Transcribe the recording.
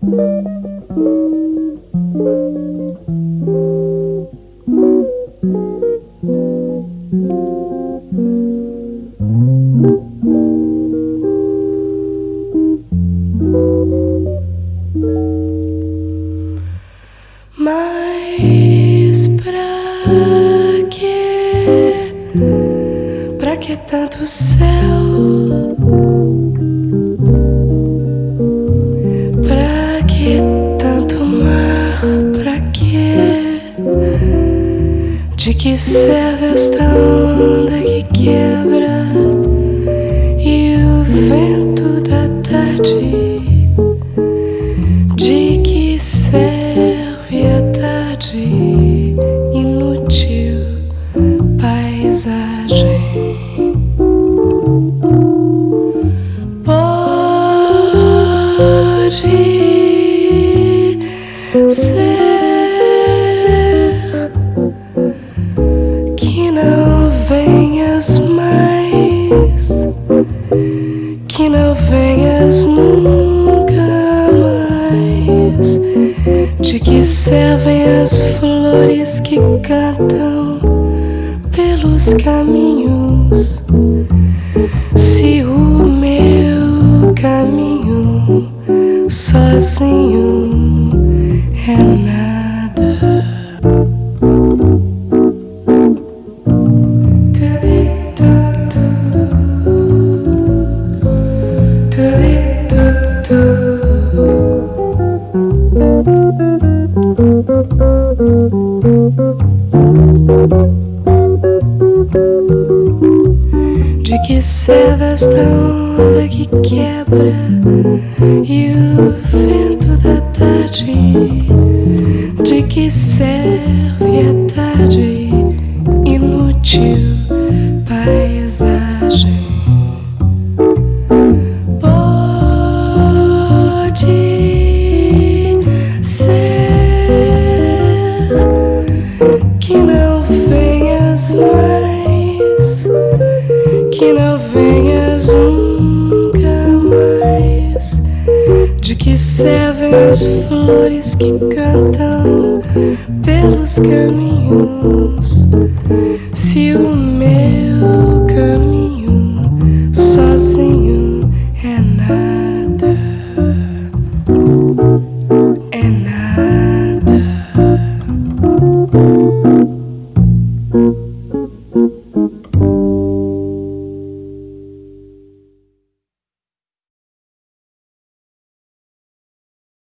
Mas pra que tanto céu? Pra que tanto mar? Pra que? De que serve esta onda que quebra e o vento da tarde? De que serve a tarde inútil paisagem? Pode ser que não venhas mais, que não venhas nunca mais. De que servem as flores que cantam pelos caminhos, se o meu caminho sozinho é nada? De que serve esta onda que quebra e o vento da tarde? De que serve a tarde inútil paisagem? Pode ser que não venhas mais, que não venhas nunca mais. De que servem as flores que cantam pelos caminhos, se o meu